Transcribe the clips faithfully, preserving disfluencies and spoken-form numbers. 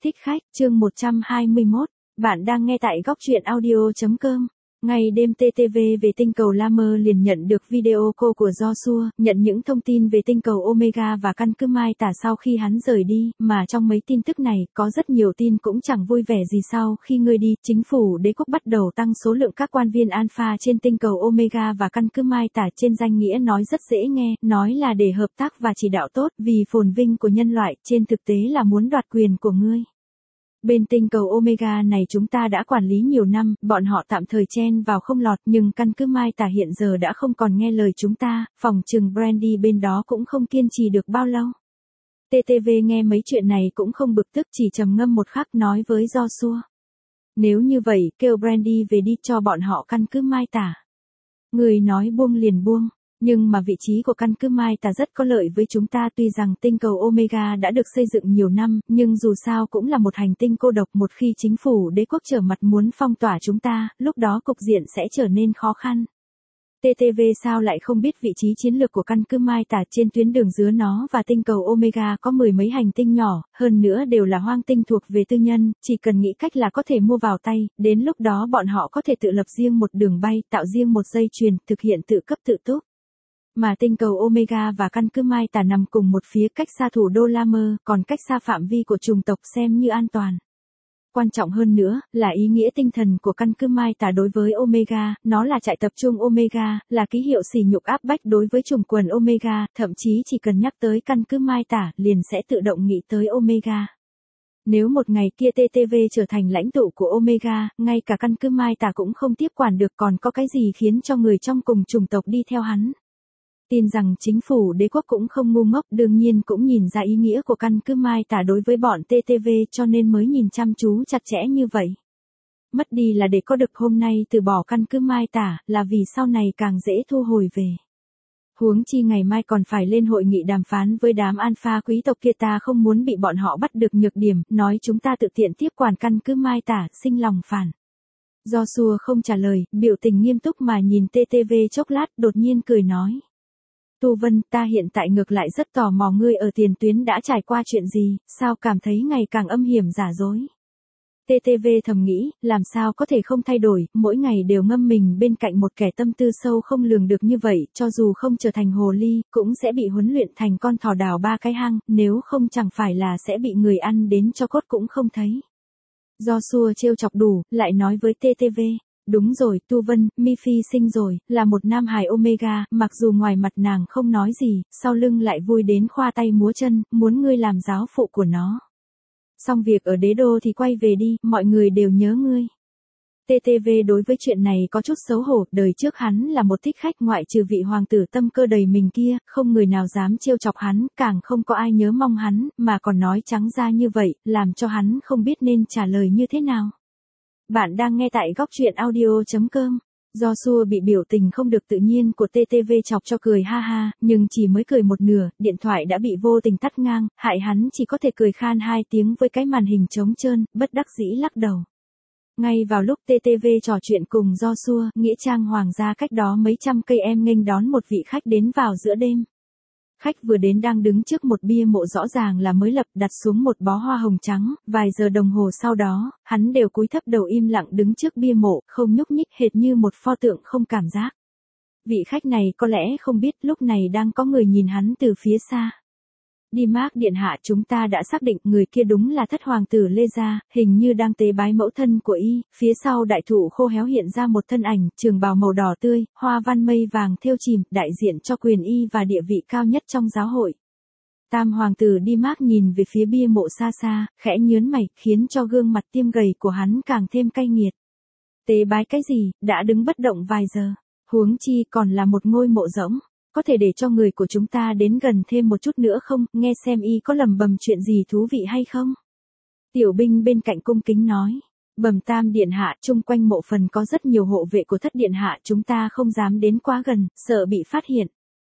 Thích khách, chương một trăm hai mươi mốt. Bạn đang nghe tại góc truyện audio chấm com. Ngày đêm tê tê vê về tinh cầu Lammer liền nhận được video call của Joshua, nhận những thông tin về tinh cầu Omega và căn cứ Mai Tả sau khi hắn rời đi, mà trong mấy tin tức này, có rất nhiều tin cũng chẳng vui vẻ gì. Sau khi ngươi đi, chính phủ đế quốc bắt đầu tăng số lượng các quan viên Alpha trên tinh cầu Omega và căn cứ Mai Tả. Trên danh nghĩa nói rất dễ nghe, nói là để hợp tác và chỉ đạo tốt vì phồn vinh của nhân loại, trên thực tế là muốn đoạt quyền của ngươi. Bên tinh cầu Omega này chúng ta đã quản lý nhiều năm, bọn họ tạm thời chen vào không lọt, nhưng căn cứ Mai Tả hiện giờ đã không còn nghe lời chúng ta, phòng trừng Brandy bên đó cũng không kiên trì được bao lâu. tê tê vê nghe mấy chuyện này cũng không bực tức, chỉ trầm ngâm một khắc nói với Joshua. Nếu như vậy, kêu Brandy về đi cho bọn họ căn cứ Mai Tả. Người nói buông liền buông. Nhưng mà vị trí của căn cứ Mai Tả rất có lợi với chúng ta, tuy rằng tinh cầu Omega đã được xây dựng nhiều năm, nhưng dù sao cũng là một hành tinh cô độc. Một khi chính phủ đế quốc trở mặt muốn phong tỏa chúng ta, lúc đó cục diện sẽ trở nên khó khăn. tê tê vê sao lại không biết vị trí chiến lược của căn cứ Mai Tả? Trên tuyến đường giữa nó và tinh cầu Omega có mười mấy hành tinh nhỏ, hơn nữa đều là hoang tinh thuộc về tư nhân, chỉ cần nghĩ cách là có thể mua vào tay, đến lúc đó bọn họ có thể tự lập riêng một đường bay, tạo riêng một dây chuyền, thực hiện tự cấp tự túc. Mà tinh cầu Omega và căn cứ Mai Tả nằm cùng một phía, cách xa thủ đô Lammer, còn cách xa phạm vi của chủng tộc xem như an toàn. Quan trọng hơn nữa, là ý nghĩa tinh thần của căn cứ Mai Tả đối với Omega, nó là trại tập trung Omega, là ký hiệu sỉ nhục áp bách đối với chủng quần Omega, thậm chí chỉ cần nhắc tới căn cứ Mai Tả, liền sẽ tự động nghĩ tới Omega. Nếu một ngày kia tê tê vê trở thành lãnh tụ của Omega, ngay cả căn cứ Mai Tả cũng không tiếp quản được, còn có cái gì khiến cho người trong cùng chủng tộc đi theo hắn? Tin rằng chính phủ đế quốc cũng không ngu ngốc, đương nhiên cũng nhìn ra ý nghĩa của căn cứ Mai Tả đối với bọn tê tê vê, cho nên mới nhìn chăm chú chặt chẽ như vậy. Mất đi là để có được hôm nay, từ bỏ căn cứ Mai Tả, là vì sau này càng dễ thu hồi về. Huống chi ngày mai còn phải lên hội nghị đàm phán với đám alpha quý tộc kia, ta không muốn bị bọn họ bắt được nhược điểm, nói chúng ta tự tiện tiếp quản căn cứ Mai Tả, sinh lòng phản. Joshua không trả lời, biểu tình nghiêm túc mà nhìn tê tê vê chốc lát, đột nhiên cười nói. Tu Vân, ta hiện tại ngược lại rất tò mò ngươi ở tiền tuyến đã trải qua chuyện gì, sao cảm thấy ngày càng âm hiểm giả dối. tê tê vê thầm nghĩ, làm sao có thể không thay đổi, mỗi ngày đều ngâm mình bên cạnh một kẻ tâm tư sâu không lường được như vậy, cho dù không trở thành hồ ly, cũng sẽ bị huấn luyện thành con thỏ đào ba cái hang, nếu không chẳng phải là sẽ bị người ăn đến cho cốt cũng không thấy. Joshua trêu chọc đủ, lại nói với tê tê vê. Đúng rồi, Tu Vân, Mi Phi sinh rồi, là một nam hài Omega, mặc dù ngoài mặt nàng không nói gì, sau lưng lại vui đến khoa tay múa chân, muốn ngươi làm giáo phụ của nó. Xong việc ở đế đô thì quay về đi, mọi người đều nhớ ngươi. tê tê vê đối với chuyện này có chút xấu hổ, đời trước hắn là một thích khách, ngoại trừ vị hoàng tử tâm cơ đầy mình kia, không người nào dám trêu chọc hắn, càng không có ai nhớ mong hắn, mà còn nói trắng ra như vậy, làm cho hắn không biết nên trả lời như thế nào. Bạn đang nghe tại góc truyện audio chấm com. Joshua bị biểu tình không được tự nhiên của tê tê vê chọc cho cười ha ha, nhưng chỉ mới cười một nửa, điện thoại đã bị vô tình tắt ngang, hại hắn chỉ có thể cười khan hai tiếng với cái màn hình trống trơn, bất đắc dĩ lắc đầu. Ngay vào lúc tê tê vê trò chuyện cùng Joshua, nghĩa trang hoàng gia cách đó mấy trăm cây em nghênh đón một vị khách đến vào giữa đêm. Khách vừa đến đang đứng trước một bia mộ rõ ràng là mới lập, đặt xuống một bó hoa hồng trắng, vài giờ đồng hồ sau đó, hắn đều cúi thấp đầu im lặng đứng trước bia mộ, không nhúc nhích, hệt như một pho tượng không cảm giác. Vị khách này có lẽ không biết lúc này đang có người nhìn hắn từ phía xa. Đi-Mark điện hạ, chúng ta đã xác định người kia đúng là thất hoàng tử Lê Gia, hình như đang tế bái mẫu thân của y. Phía sau đại thụ khô héo hiện ra một thân ảnh, trường bào màu đỏ tươi, hoa văn mây vàng thêu chìm, đại diện cho quyền y và địa vị cao nhất trong giáo hội. Tam hoàng tử Đi-Mark nhìn về phía bia mộ xa xa, khẽ nhớn mày, khiến cho gương mặt tiêm gầy của hắn càng thêm cay nghiệt. Tế bái cái gì, đã đứng bất động vài giờ, huống chi còn là một ngôi mộ rỗng. Có thể để cho người của chúng ta đến gần thêm một chút nữa không, nghe xem y có lầm bầm chuyện gì thú vị hay không? Tiểu binh bên cạnh cung kính nói. Bẩm Tam điện hạ, chung quanh mộ phần có rất nhiều hộ vệ của thất điện hạ, chúng ta không dám đến quá gần, sợ bị phát hiện.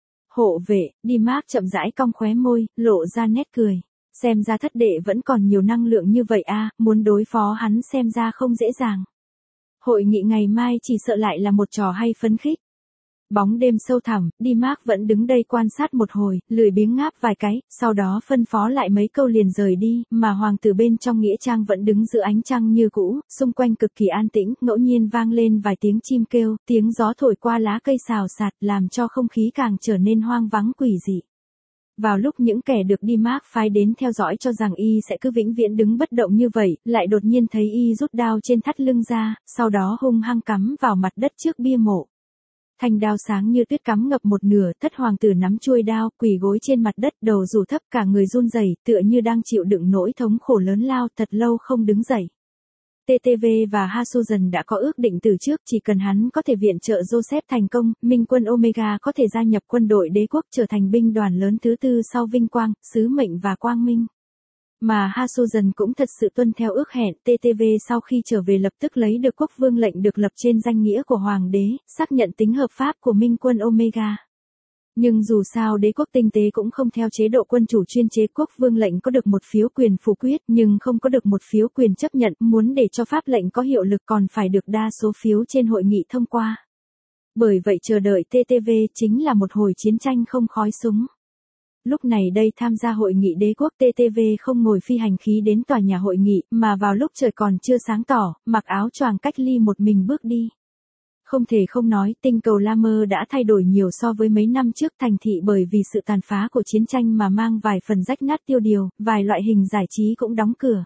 Hộ vệ, Đi-Mark chậm rãi cong khóe môi, lộ ra nét cười. Xem ra thất đệ vẫn còn nhiều năng lượng như vậy a, muốn đối phó hắn xem ra không dễ dàng. Hội nghị ngày mai chỉ sợ lại là một trò hay phấn khích. Bóng đêm sâu thẳm, D-Mark vẫn đứng đây quan sát một hồi, lười biếng ngáp vài cái, sau đó phân phó lại mấy câu liền rời đi, mà hoàng tử bên trong nghĩa trang vẫn đứng giữa ánh trăng như cũ, xung quanh cực kỳ an tĩnh, ngẫu nhiên vang lên vài tiếng chim kêu, tiếng gió thổi qua lá cây xào xạc, làm cho không khí càng trở nên hoang vắng quỷ dị. Vào lúc những kẻ được D-Mark phái đến theo dõi cho rằng y sẽ cứ vĩnh viễn đứng bất động như vậy, lại đột nhiên thấy y rút đao trên thắt lưng ra, sau đó hung hăng cắm vào mặt đất trước bia mộ. Thanh đao sáng như tuyết cắm ngập một nửa, thất hoàng tử nắm chuôi đao, quỳ gối trên mặt đất, đầu rủ thấp, cả người run rẩy, tựa như đang chịu đựng nỗi thống khổ lớn lao, thật lâu không đứng dậy. tê tê vê và Hasuzen đã có ước định từ trước, chỉ cần hắn có thể viện trợ Joseph thành công, Minh quân Omega có thể gia nhập quân đội đế quốc, trở thành binh đoàn lớn thứ tư sau vinh quang, sứ mệnh và quang minh. Mà Hasuzen cũng thật sự tuân theo ước hẹn, tê tê vê sau khi trở về lập tức lấy được quốc vương lệnh được lập trên danh nghĩa của hoàng đế, xác nhận tính hợp pháp của Minh quân Omega. Nhưng dù sao đế quốc tinh tế cũng không theo chế độ quân chủ chuyên chế, quốc vương lệnh có được một phiếu quyền phủ quyết nhưng không có được một phiếu quyền chấp nhận, muốn để cho pháp lệnh có hiệu lực còn phải được đa số phiếu trên hội nghị thông qua. Bởi vậy chờ đợi tê tê vê chính là một hồi chiến tranh không khói súng. Lúc này đây tham gia hội nghị đế quốc, tê tê vê không ngồi phi hành khí đến tòa nhà hội nghị, mà vào lúc trời còn chưa sáng tỏ, mặc áo choàng cách ly một mình bước đi. Không thể không nói, tinh cầu La Mơ đã thay đổi nhiều so với mấy năm trước, thành thị bởi vì sự tàn phá của chiến tranh mà mang vài phần rách nát tiêu điều, vài loại hình giải trí cũng đóng cửa.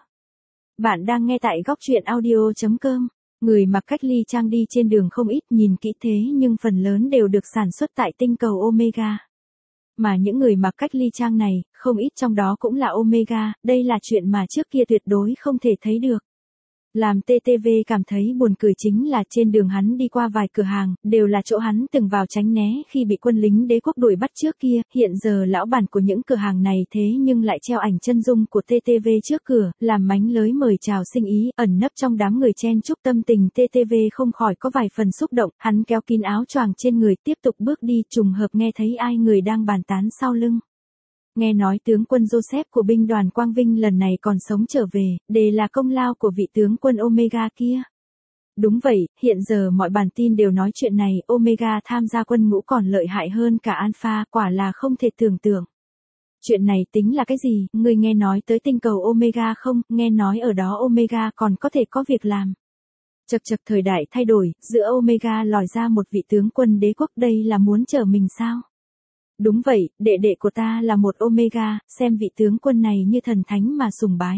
Bạn đang nghe tại góc truyện audio chấm com. Người mặc cách ly trang đi trên đường không ít, nhìn kỹ thế nhưng phần lớn đều được sản xuất tại tinh cầu Omega. Mà những người mặc cách ly trang này, không ít trong đó cũng là Omega, đây là chuyện mà trước kia tuyệt đối không thể thấy được. Làm tê tê vê cảm thấy buồn cười chính là trên đường hắn đi qua vài cửa hàng, đều là chỗ hắn từng vào tránh né khi bị quân lính đế quốc đuổi bắt trước kia, hiện giờ lão bản của những cửa hàng này thế nhưng lại treo ảnh chân dung của tê tê vê trước cửa, làm mánh lới mời chào sinh ý, ẩn nấp trong đám người chen chúc, tâm tình tê tê vê không khỏi có vài phần xúc động, hắn kéo kín áo choàng trên người tiếp tục bước đi, trùng hợp nghe thấy ai người đang bàn tán sau lưng. Nghe nói tướng quân Joseph của binh đoàn Quang Vinh lần này còn sống trở về, đề là công lao của vị tướng quân Omega kia. Đúng vậy, hiện giờ mọi bản tin đều nói chuyện này, Omega tham gia quân ngũ còn lợi hại hơn cả Alpha, quả là không thể tưởng tượng. Chuyện này tính là cái gì, người nghe nói tới tinh cầu Omega không, nghe nói ở đó Omega còn có thể có việc làm. Chật chật, thời đại thay đổi, giữa Omega lòi ra một vị tướng quân đế quốc, đây là muốn trở mình sao? Đúng vậy, đệ đệ của ta là một Omega, xem vị tướng quân này như thần thánh mà sùng bái.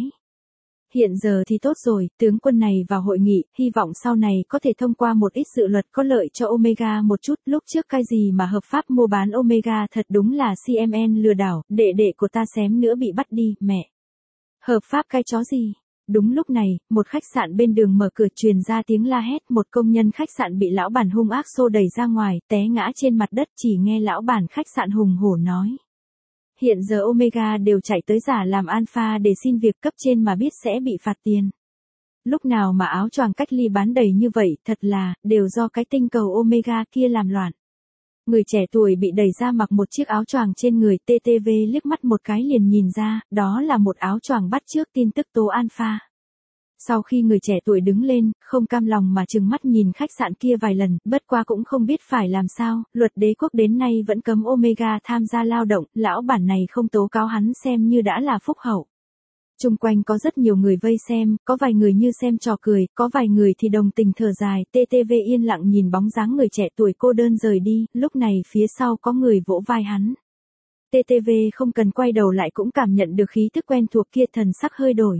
Hiện giờ thì tốt rồi, tướng quân này vào hội nghị, hy vọng sau này có thể thông qua một ít dự luật có lợi cho Omega một chút, lúc trước cái gì mà hợp pháp mua bán Omega thật đúng là xê em en lừa đảo, đệ đệ của ta xém nữa bị bắt đi, mẹ. Hợp pháp cái chó gì? Đúng lúc này, một khách sạn bên đường mở cửa truyền ra tiếng la hét, một công nhân khách sạn bị lão bản hung ác xô đẩy ra ngoài, té ngã trên mặt đất, chỉ nghe lão bản khách sạn hùng hổ nói. Hiện giờ Omega đều chạy tới giả làm Alpha để xin việc cấp trên mà biết sẽ bị phạt tiền. Lúc nào mà áo choàng cách ly bán đầy như vậy, thật là, đều do cái tinh cầu Omega kia làm loạn. Người trẻ tuổi bị đẩy ra mặc một chiếc áo choàng trên người, tê tê vê liếc mắt một cái liền nhìn ra, đó là một áo choàng bắt chước tin tức tố Alpha. Sau khi người trẻ tuổi đứng lên, không cam lòng mà trừng mắt nhìn khách sạn kia vài lần, bất qua cũng không biết phải làm sao, luật đế quốc đến nay vẫn cấm Omega tham gia lao động, lão bản này không tố cáo hắn xem như đã là phúc hậu. Chung quanh có rất nhiều người vây xem, có vài người như xem trò cười, có vài người thì đồng tình thở dài, tê tê vê yên lặng nhìn bóng dáng người trẻ tuổi cô đơn rời đi, lúc này phía sau có người vỗ vai hắn. tê tê vê không cần quay đầu lại cũng cảm nhận được khí thức quen thuộc kia, thần sắc hơi đổi.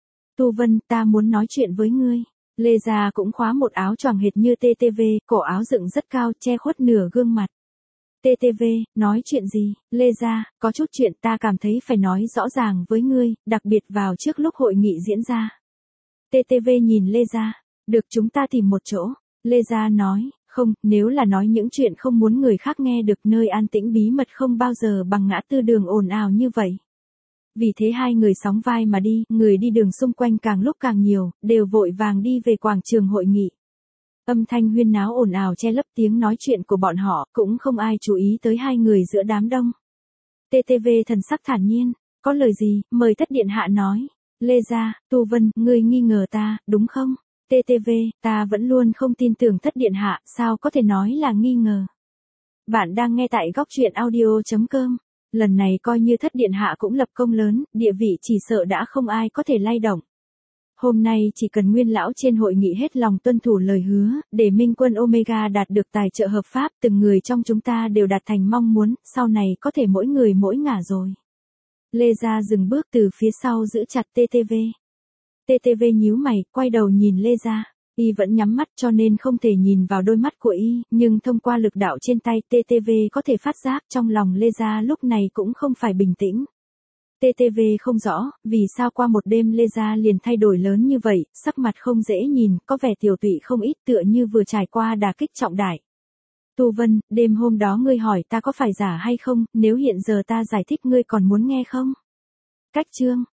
Tu Vân, ta muốn nói chuyện với ngươi. Lê Gia cũng khóa một áo choàng hệt như tê tê vê, cổ áo dựng rất cao, che khuất nửa gương mặt. tê tê vê, nói chuyện gì? Lê Gia, có chút chuyện ta cảm thấy phải nói rõ ràng với ngươi, đặc biệt vào trước lúc hội nghị diễn ra. tê tê vê nhìn Lê Gia, được, chúng ta tìm một chỗ. Lê Gia nói, không, nếu là nói những chuyện không muốn người khác nghe được, nơi an tĩnh bí mật không bao giờ bằng ngã tư đường ồn ào như vậy. Vì thế hai người sóng vai mà đi, người đi đường xung quanh càng lúc càng nhiều, đều vội vàng đi về quảng trường hội nghị. Âm thanh huyên náo ồn ào che lấp tiếng nói chuyện của bọn họ, cũng không ai chú ý tới hai người giữa đám đông. tê tê vê thần sắc thản nhiên, có lời gì, mời Thất Điện Hạ nói. Lê Gia, Tu Vân, ngươi nghi ngờ ta, đúng không? tê tê vê, ta vẫn luôn không tin tưởng Thất Điện Hạ, sao có thể nói là nghi ngờ. Bạn đang nghe tại góc truyện audio chấm com. Lần này coi như thất điện hạ cũng lập công lớn, địa vị chỉ sợ đã không ai có thể lay động. Hôm nay chỉ cần Nguyên lão trên hội nghị hết lòng tuân thủ lời hứa, để Minh quân Omega đạt được tài trợ hợp pháp, từng người trong chúng ta đều đạt thành mong muốn, sau này có thể mỗi người mỗi ngả rồi. Lê Gia dừng bước từ phía sau giữ chặt tê tê vê. tê tê vê nhíu mày, quay đầu nhìn Lê Gia. Y vẫn nhắm mắt cho nên không thể nhìn vào đôi mắt của Y, nhưng thông qua lực đạo trên tay tê tê vê có thể phát giác trong lòng Lê Gia lúc này cũng không phải bình tĩnh. tê tê vê không rõ, vì sao qua một đêm Lê Gia liền thay đổi lớn như vậy, sắc mặt không dễ nhìn, có vẻ tiểu tụy không ít tựa như vừa trải qua đả kích trọng đại. Tu Vân, đêm hôm đó ngươi hỏi ta có phải giả hay không, nếu hiện giờ ta giải thích ngươi còn muốn nghe không? Cách chương,